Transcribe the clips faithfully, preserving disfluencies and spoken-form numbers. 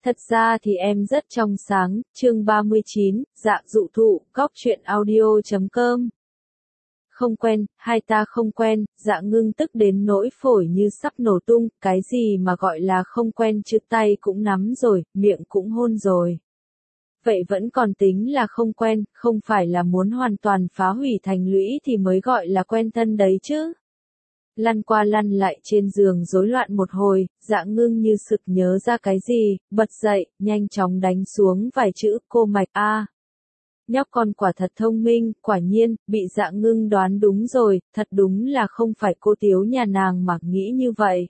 Thật ra thì em rất trong sáng, chương ba mươi chín, dạ dụ thụ, cóc truyện audio chấm com. Không quen, hai ta không quen, dạ ngưng tức đến nỗi phổi như sắp nổ tung, cái gì mà gọi là không quen chứ, tay cũng nắm rồi, miệng cũng hôn rồi. Vậy vẫn còn tính là không quen, không phải là muốn hoàn toàn phá hủy thành lũy thì mới gọi là quen thân đấy chứ. Lăn qua lăn lại trên giường rối loạn một hồi, dạ ngưng như sực nhớ ra cái gì, bật dậy, nhanh chóng đánh xuống vài chữ cô mạch a. À, nhóc con quả thật thông minh, quả nhiên, bị dạ ngưng đoán đúng rồi, thật đúng là không phải cô Tiếu nhà nàng mà nghĩ như vậy.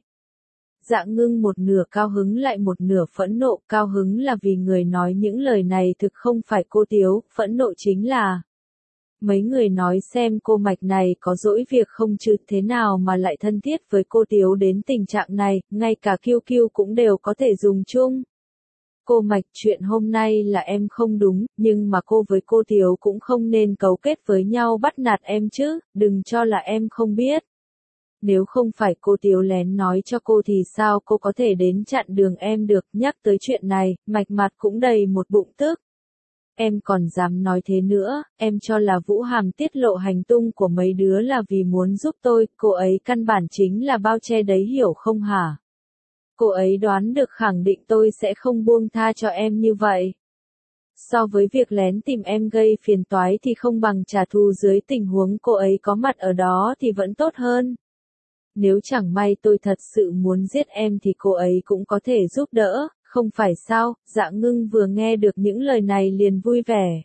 Dạ ngưng một nửa cao hứng lại một nửa phẫn nộ, cao hứng là vì người nói những lời này thực không phải cô Tiếu, phẫn nộ chính là mấy người nói xem cô mạch này có dỗi việc không chứ, thế nào mà lại thân thiết với cô Tiếu đến tình trạng này, ngay cả kiêu kiêu cũng đều có thể dùng chung. Cô mạch, chuyện hôm nay là em không đúng, nhưng mà cô với cô Tiếu cũng không nên cấu kết với nhau bắt nạt em chứ, đừng cho là em không biết. Nếu không phải cô Tiếu lén nói cho cô thì sao cô có thể đến chặn đường em được, nhắc tới chuyện này, mạch mặt cũng đầy một bụng tức. Em còn dám nói thế nữa, em cho là Vũ Hàm tiết lộ hành tung của mấy đứa là vì muốn giúp tôi, cô ấy căn bản chính là bao che đấy hiểu không hả? Cô ấy đoán được khẳng định tôi sẽ không buông tha cho em như vậy. So với việc lén tìm em gây phiền toái thì không bằng trả thù dưới tình huống cô ấy có mặt ở đó thì vẫn tốt hơn. Nếu chẳng may tôi thật sự muốn giết em thì cô ấy cũng có thể giúp đỡ. Không phải sao, dạ ngưng vừa nghe được những lời này liền vui vẻ.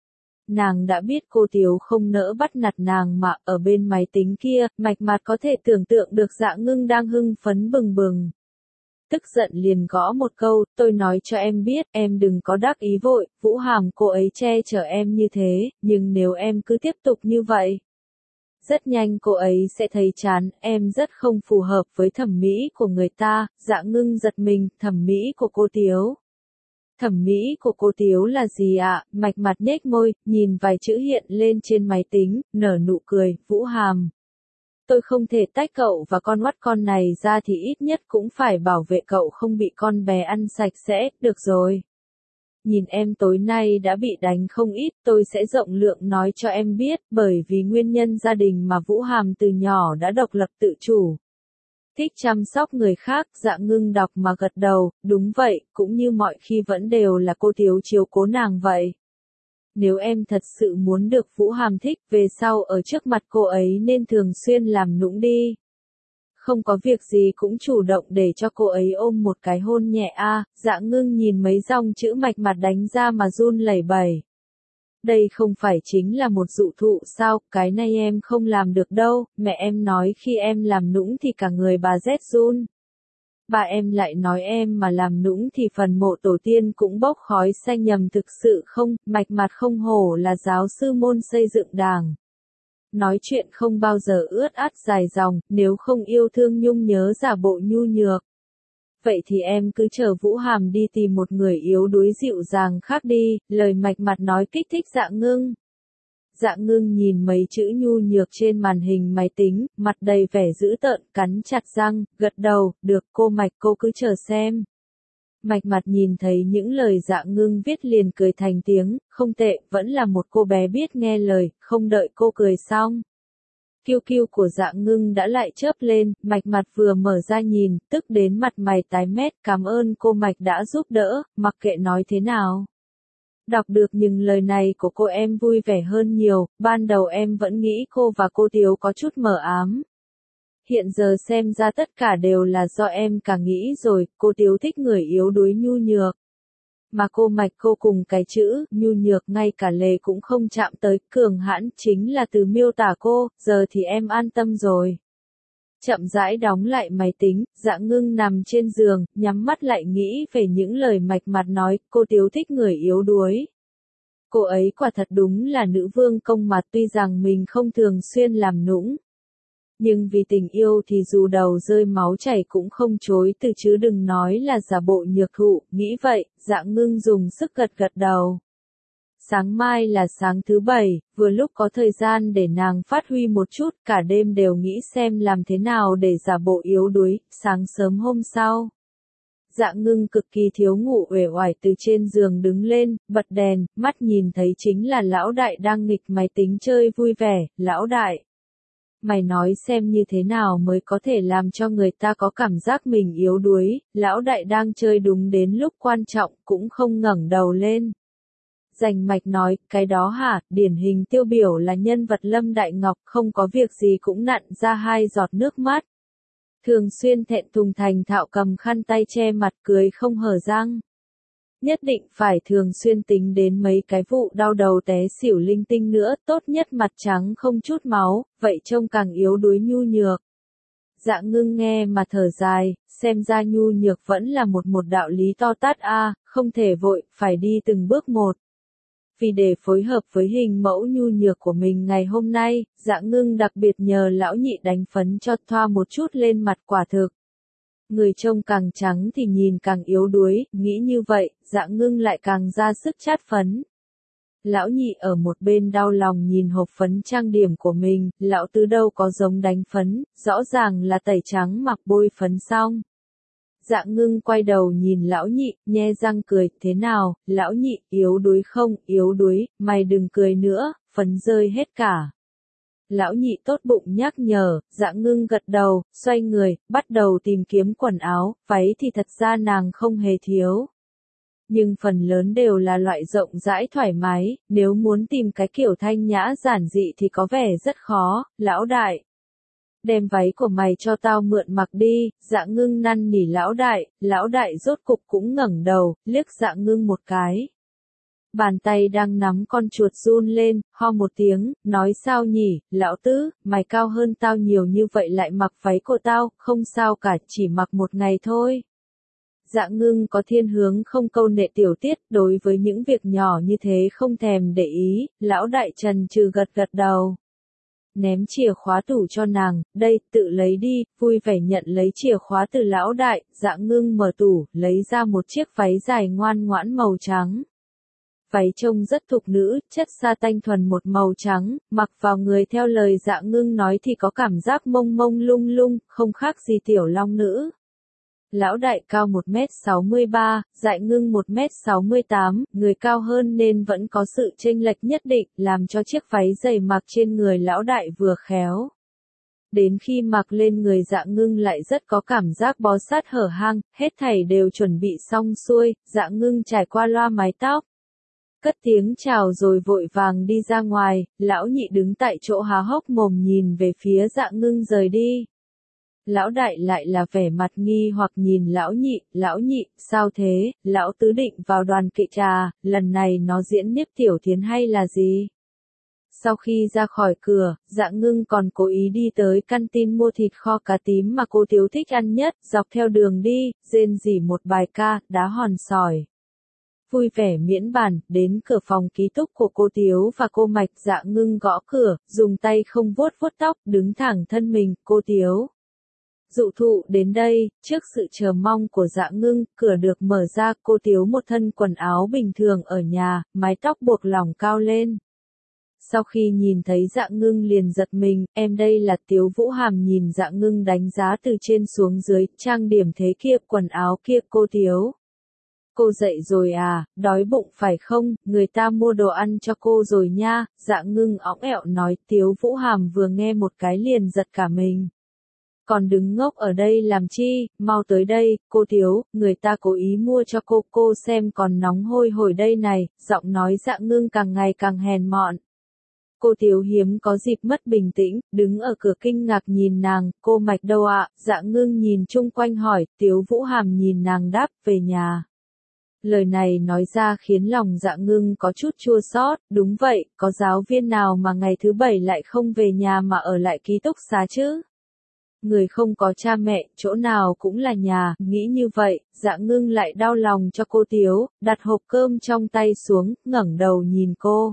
Nàng đã biết cô Tiếu không nỡ bắt nạt nàng mà ở bên máy tính kia, mạch mặt có thể tưởng tượng được dạ ngưng đang hưng phấn bừng bừng. Tức giận liền gõ một câu, tôi nói cho em biết, em đừng có đắc ý vội, Vũ Hàm cô ấy che chở em như thế, nhưng nếu em cứ tiếp tục như vậy. Rất nhanh cô ấy sẽ thấy chán, em rất không phù hợp với thẩm mỹ của người ta, dạ ngưng giật mình, thẩm mỹ của cô Tiếu. Thẩm mỹ của cô Tiếu là gì ạ? À? Mạch mặt nhếch môi, nhìn vài chữ hiện lên trên máy tính, nở nụ cười, Vũ Hàm. Tôi không thể tách cậu và con oắt con này ra thì ít nhất cũng phải bảo vệ cậu không bị con bé ăn sạch sẽ, được rồi. Nhìn em tối nay đã bị đánh không ít, tôi sẽ rộng lượng nói cho em biết, bởi vì nguyên nhân gia đình mà Vũ Hàm từ nhỏ đã độc lập tự chủ. Thích chăm sóc người khác, dạ ngưng đọc mà gật đầu, đúng vậy, cũng như mọi khi vẫn đều là cô Tiếu chiếu cố nàng vậy. Nếu em thật sự muốn được Vũ Hàm thích, về sau ở trước mặt cô ấy nên thường xuyên làm nũng đi. Không có việc gì cũng chủ động để cho cô ấy ôm một cái hôn nhẹ a. À, dạ ngưng nhìn mấy dòng chữ mạch mặt đánh ra mà run lẩy bẩy. Đây không phải chính là một dụ thụ sao, cái này em không làm được đâu, mẹ em nói khi em làm nũng thì cả người bà rét run. Bà em lại nói em mà làm nũng thì phần mộ tổ tiên cũng bốc khói xanh nhầm, thực sự không, mạch mặt không hổ là giáo sư môn xây dựng đảng. Nói chuyện không bao giờ ướt át dài dòng, nếu không yêu thương nhung nhớ giả bộ nhu nhược. Vậy thì em cứ chờ Vũ Hàm đi tìm một người yếu đuối dịu dàng khác đi, lời mạch mặt nói kích thích dạ ngưng. Dạ ngưng nhìn mấy chữ nhu nhược trên màn hình máy tính, mặt đầy vẻ dữ tợn, cắn chặt răng, gật đầu, được cô mạch cô cứ chờ xem. Mạch mặt nhìn thấy những lời dạ ngưng viết liền cười thành tiếng, không tệ, vẫn là một cô bé biết nghe lời, không đợi cô cười xong. Kiêu kiêu của dạ ngưng đã lại chớp lên, mạch mặt vừa mở ra nhìn, tức đến mặt mày tái mét, cảm ơn cô mạch đã giúp đỡ, mặc kệ nói thế nào. Đọc được những lời này của cô em vui vẻ hơn nhiều, ban đầu em vẫn nghĩ cô và cô Tiếu có chút mờ ám. Hiện giờ xem ra tất cả đều là do em cả nghĩ rồi, cô Tiếu thích người yếu đuối nhu nhược. Mà cô mạch cô cùng cái chữ, nhu nhược ngay cả lề cũng không chạm tới, cường hãn chính là từ miêu tả cô, giờ thì em an tâm rồi. Chậm rãi đóng lại máy tính, dạ ngưng nằm trên giường, nhắm mắt lại nghĩ về những lời mạch mặt nói, cô Tiếu thích người yếu đuối. Cô ấy quả thật đúng là nữ vương công mà, tuy rằng mình không thường xuyên làm nũng. Nhưng vì tình yêu thì dù đầu rơi máu chảy cũng không chối từ chứ đừng nói là giả bộ nhược thụ, nghĩ vậy, dạ ngưng dùng sức gật gật đầu. Sáng mai là sáng thứ bảy, vừa lúc có thời gian để nàng phát huy một chút, cả đêm đều nghĩ xem làm thế nào để giả bộ yếu đuối, sáng sớm hôm sau. Dạ Ngưng cực kỳ thiếu ngủ uể oải từ trên giường đứng lên, bật đèn, mắt nhìn thấy chính là lão đại đang nghịch máy tính chơi vui vẻ. Lão đại, mày nói xem như thế nào mới có thể làm cho người ta có cảm giác mình yếu đuối. Lão đại đang chơi đúng đến lúc quan trọng cũng không ngẩng đầu lên. Rành mạch nói, cái đó hả, điển hình tiêu biểu là nhân vật Lâm Đại Ngọc, không có việc gì cũng nặn ra hai giọt nước mắt. Thường xuyên thẹn thùng thành thạo cầm khăn tay che mặt cười không hở răng. Nhất định phải thường xuyên tính đến mấy cái vụ đau đầu té xỉu linh tinh nữa, tốt nhất mặt trắng không chút máu, vậy trông càng yếu đuối nhu nhược. Dạ Ngưng nghe mà thở dài, xem ra nhu nhược vẫn là một một đạo lý to tát a, không thể vội, phải đi từng bước một. Vì để phối hợp với hình mẫu nhu nhược của mình ngày hôm nay, Dạ Ngưng đặc biệt nhờ lão nhị đánh phấn cho thoa một chút lên mặt quả thực. Người trông càng trắng thì nhìn càng yếu đuối, nghĩ như vậy, Dạ Ngưng lại càng ra sức chát phấn. Lão nhị ở một bên đau lòng nhìn hộp phấn trang điểm của mình, lão tứ đâu có giống đánh phấn, rõ ràng là tẩy trắng mặc bôi phấn xong. Dạ Ngưng quay đầu nhìn lão nhị, nhe răng cười, thế nào, lão nhị, yếu đuối không, yếu đuối, mày đừng cười nữa, phấn rơi hết cả. Lão nhị tốt bụng nhắc nhở, Dạ Ngưng gật đầu, xoay người, bắt đầu tìm kiếm quần áo, váy thì thật ra nàng không hề thiếu. Nhưng phần lớn đều là loại rộng rãi thoải mái, nếu muốn tìm cái kiểu thanh nhã giản dị thì có vẻ rất khó. Lão đại, đem váy của mày cho tao mượn mặc đi. Dạ Ngưng năn nỉ lão đại, lão đại rốt cục cũng ngẩng đầu, liếc Dạ Ngưng một cái. Bàn tay đang nắm con chuột run lên, ho một tiếng, nói sao nhỉ, lão tứ, mày cao hơn tao nhiều như vậy lại mặc váy của tao, không sao cả, chỉ mặc một ngày thôi. Dạ Ngưng có thiên hướng không câu nệ tiểu tiết, đối với những việc nhỏ như thế không thèm để ý. Lão đại trần trừ gật gật đầu. Ném chìa khóa tủ cho nàng, đây, tự lấy đi, vui vẻ nhận lấy chìa khóa từ lão đại. Dạ Ngưng mở tủ, lấy ra một chiếc váy dài ngoan ngoãn màu trắng. Váy trông rất thục nữ, chất sa tanh thuần một màu trắng, mặc vào người theo lời Dạ Ngưng nói thì có cảm giác mông mông lung lung, không khác gì tiểu long nữ. Lão đại cao một mét sáu mươi ba, Dạ Ngưng một mét sáu mươi tám, người cao hơn nên vẫn có sự chênh lệch nhất định, làm cho chiếc váy dày mặc trên người lão đại vừa khéo. Đến khi mặc lên người Dạ Ngưng lại rất có cảm giác bó sát hở hang, hết thảy đều chuẩn bị xong xuôi, Dạ Ngưng trải qua loa mái tóc. Cất tiếng chào rồi vội vàng đi ra ngoài, lão nhị đứng tại chỗ há hốc mồm nhìn về phía Dạ Ngưng rời đi. Lão đại lại là vẻ mặt nghi hoặc nhìn lão nhị, lão nhị, sao thế, lão tứ định vào đoàn kịch trà, lần này nó diễn Niếp Tiểu Thiến hay là gì? Sau khi ra khỏi cửa, Dạ Ngưng còn cố ý đi tới căn tin mua thịt kho cá tím mà cô Tiếu thích ăn nhất, dọc theo đường đi, rên rỉ một bài ca, đá hòn sỏi. Vui vẻ miễn bàn, đến cửa phòng ký túc của cô Tiếu và cô Mạch. Dạ Ngưng gõ cửa, dùng tay không vuốt vuốt tóc, đứng thẳng thân mình, cô Tiếu. Dụ thụ đến đây, trước sự chờ mong của Dạ Ngưng, cửa được mở ra, cô Tiếu một thân quần áo bình thường ở nhà, mái tóc buộc lỏng cao lên. Sau khi nhìn thấy Dạ Ngưng liền giật mình, em đây là Tiếu Vũ Hàm. Nhìn Dạ Ngưng đánh giá từ trên xuống dưới, trang điểm thế kia, quần áo kia. Cô Tiếu, cô dậy rồi à, đói bụng phải không, người ta mua đồ ăn cho cô rồi nha. Dạ Ngưng õng ẹo nói. Tiếu Vũ Hàm vừa nghe một cái liền giật cả mình. Còn đứng ngốc ở đây làm chi, mau tới đây, cô Tiếu, người ta cố ý mua cho cô, cô xem còn nóng hôi hổi đây này. Giọng nói Dạ Ngưng càng ngày càng hèn mọn. Cô Tiếu hiếm có dịp mất bình tĩnh, đứng ở cửa kinh ngạc nhìn nàng, cô Mạch đâu ạ? Dạ Ngưng nhìn chung quanh hỏi, Tiếu Vũ Hàm nhìn nàng đáp, về nhà. Lời này nói ra khiến lòng Dạ Ngưng có chút chua xót. Đúng vậy, có giáo viên nào mà ngày thứ bảy lại không về nhà mà ở lại ký túc xá chứ? Người không có cha mẹ, chỗ nào cũng là nhà, nghĩ như vậy, Dạ Ngưng lại đau lòng cho cô Tiếu, đặt hộp cơm trong tay xuống, ngẩng đầu nhìn cô.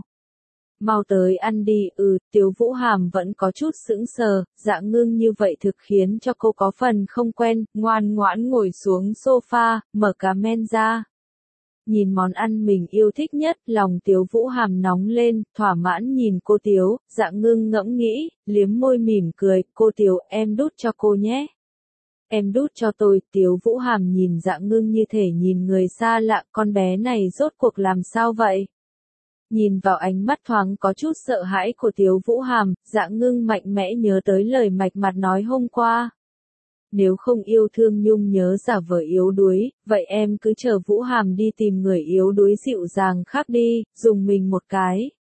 Mau tới ăn đi. Ừ, Tiếu Vũ Hàm vẫn có chút sững sờ, Dạ Ngưng như vậy thực khiến cho cô có phần không quen, ngoan ngoãn ngồi xuống sofa, mở cá men ra. Nhìn món ăn mình yêu thích nhất, lòng Tiếu Vũ Hàm nóng lên, thỏa mãn nhìn cô Tiếu. Dạ Ngưng ngẫm nghĩ, liếm môi mỉm cười, cô Tiếu, em đút cho cô nhé. em đút cho tôi. Tiếu Vũ Hàm nhìn Dạ Ngưng như thể nhìn người xa lạ, con bé này rốt cuộc làm sao vậy? Nhìn vào ánh mắt thoáng có chút sợ hãi của Tiếu Vũ Hàm, Dạ Ngưng mạnh mẽ nhớ tới lời mạch mặt nói hôm qua. Nếu không yêu thương Nhung nhớ giả vờ yếu đuối, vậy em cứ chờ Vũ Hàm đi tìm người yếu đuối dịu dàng khác đi, dùng mình một cái.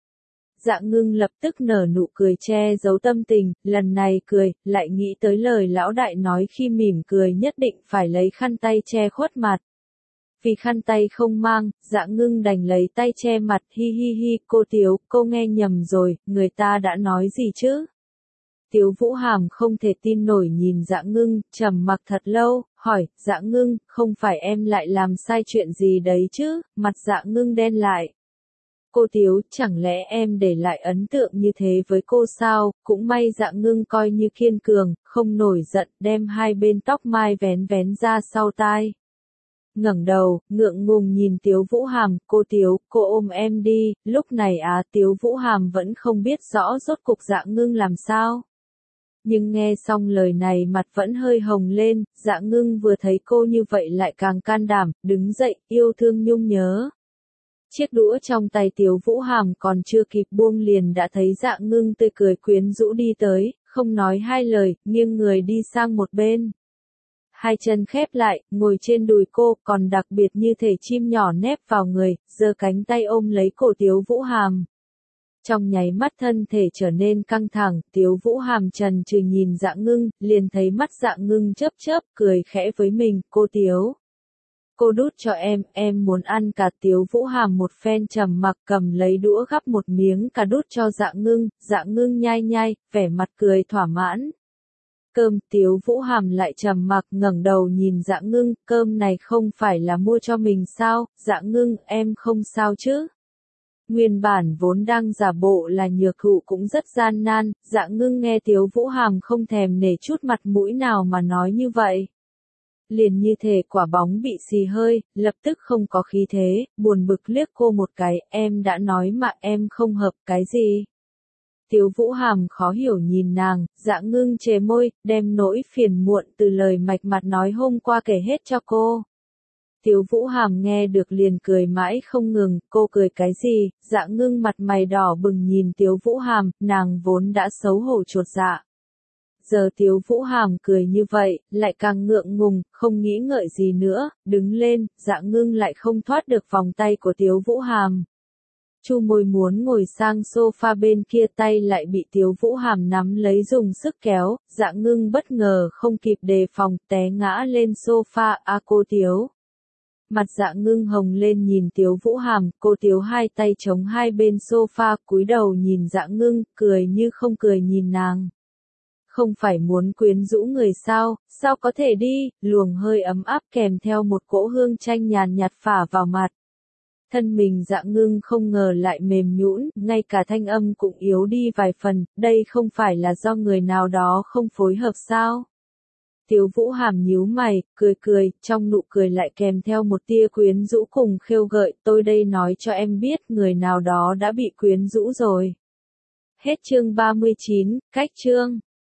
Dạ Ngưng lập tức nở nụ cười che giấu tâm tình, lần này cười, lại nghĩ tới lời lão đại nói khi mỉm cười nhất định phải lấy khăn tay che khuất mặt. Vì khăn tay không mang, Dạ Ngưng đành lấy tay che mặt, hi hi hi, cô Tiếu, cô nghe nhầm rồi, người ta đã nói gì chứ? Tiếu Vũ Hàm không thể tin nổi nhìn Dạ Ngưng, trầm mặc thật lâu, hỏi, Dạ Ngưng, không phải em lại làm sai chuyện gì đấy chứ? Mặt Dạ Ngưng đen lại. Cô Tiếu, chẳng lẽ em để lại ấn tượng như thế với cô sao? Cũng may Dạ Ngưng coi như kiên cường, không nổi giận, đem hai bên tóc mai vén vén ra sau tai. Ngẩng đầu, ngượng ngùng nhìn Tiếu Vũ Hàm, cô Tiếu, cô ôm em đi. Lúc này á, Tiếu Vũ Hàm vẫn không biết rõ rốt cục Dạ Ngưng làm sao. Nhưng nghe xong lời này mặt vẫn hơi hồng lên, Dạ Ngưng vừa thấy cô như vậy lại càng can đảm, đứng dậy, yêu thương Nhung nhớ. Chiếc đũa trong tay Tiếu Vũ Hàm còn chưa kịp buông liền đã thấy Dạ Ngưng tươi cười quyến rũ đi tới, không nói hai lời, nghiêng người đi sang một bên. Hai chân khép lại, ngồi trên đùi cô, còn đặc biệt như thể chim nhỏ nép vào người, giơ cánh tay ôm lấy cổ Tiếu Vũ Hàm. Trong nháy mắt thân thể trở nên căng thẳng, Tiếu Vũ Hàm trần trừ nhìn Dạ Ngưng, liền thấy mắt Dạ Ngưng chớp chớp, cười khẽ với mình, cô Tiếu. Cô đút cho em, em muốn ăn cả. Tiếu Vũ Hàm một phen trầm mặc cầm lấy đũa gắp một miếng cà đút cho Dạ Ngưng, Dạ Ngưng nhai nhai, vẻ mặt cười thỏa mãn. Cơm. Tiếu Vũ Hàm lại trầm mặc ngẩng đầu nhìn Dạ Ngưng, cơm này không phải là mua cho mình sao? Dạ Ngưng, em không sao chứ? Nguyên bản vốn đang giả bộ là nhược thụ cũng rất gian nan, Dạ Ngưng nghe Tiếu Vũ Hàm không thèm nể chút mặt mũi nào mà nói như vậy. Liền như thể quả bóng bị xì hơi, lập tức không có khí thế, buồn bực liếc cô một cái, em đã nói mà em không hợp cái gì. Tiếu Vũ Hàm khó hiểu nhìn nàng, Dạ Ngưng chề môi, đem nỗi phiền muộn từ lời mạch mặt nói hôm qua kể hết cho cô. Tiếu Vũ Hàm nghe được liền cười mãi không ngừng, cô cười cái gì? Dạ Ngưng mặt mày đỏ bừng nhìn Tiếu Vũ Hàm, nàng vốn đã xấu hổ chột dạ. Giờ Tiếu Vũ Hàm cười như vậy, lại càng ngượng ngùng, không nghĩ ngợi gì nữa, đứng lên, Dạ Ngưng lại không thoát được vòng tay của Tiếu Vũ Hàm. Chu môi muốn ngồi sang sofa bên kia tay lại bị Tiếu Vũ Hàm nắm lấy dùng sức kéo, Dạ Ngưng bất ngờ không kịp đề phòng, té ngã lên sofa, a cô Tiếu. Mặt Dạ Ngưng hồng lên nhìn Tiếu Vũ Hàm, cô Tiếu hai tay chống hai bên sofa, cúi đầu nhìn Dạ Ngưng, cười như không cười nhìn nàng. Không phải muốn quyến rũ người sao, sao có thể đi, luồng hơi ấm áp kèm theo một cỗ hương chanh nhàn nhạt phả vào mặt. Thân mình Dạ Ngưng không ngờ lại mềm nhũn, ngay cả thanh âm cũng yếu đi vài phần, đây không phải là do người nào đó không phối hợp sao? Tiếu Vũ Hàm nhíu mày, cười cười, trong nụ cười lại kèm theo một tia quyến rũ cùng khêu gợi, tôi đây nói cho em biết người nào đó đã bị quyến rũ rồi. Hết chương ba mươi chín, cách chương.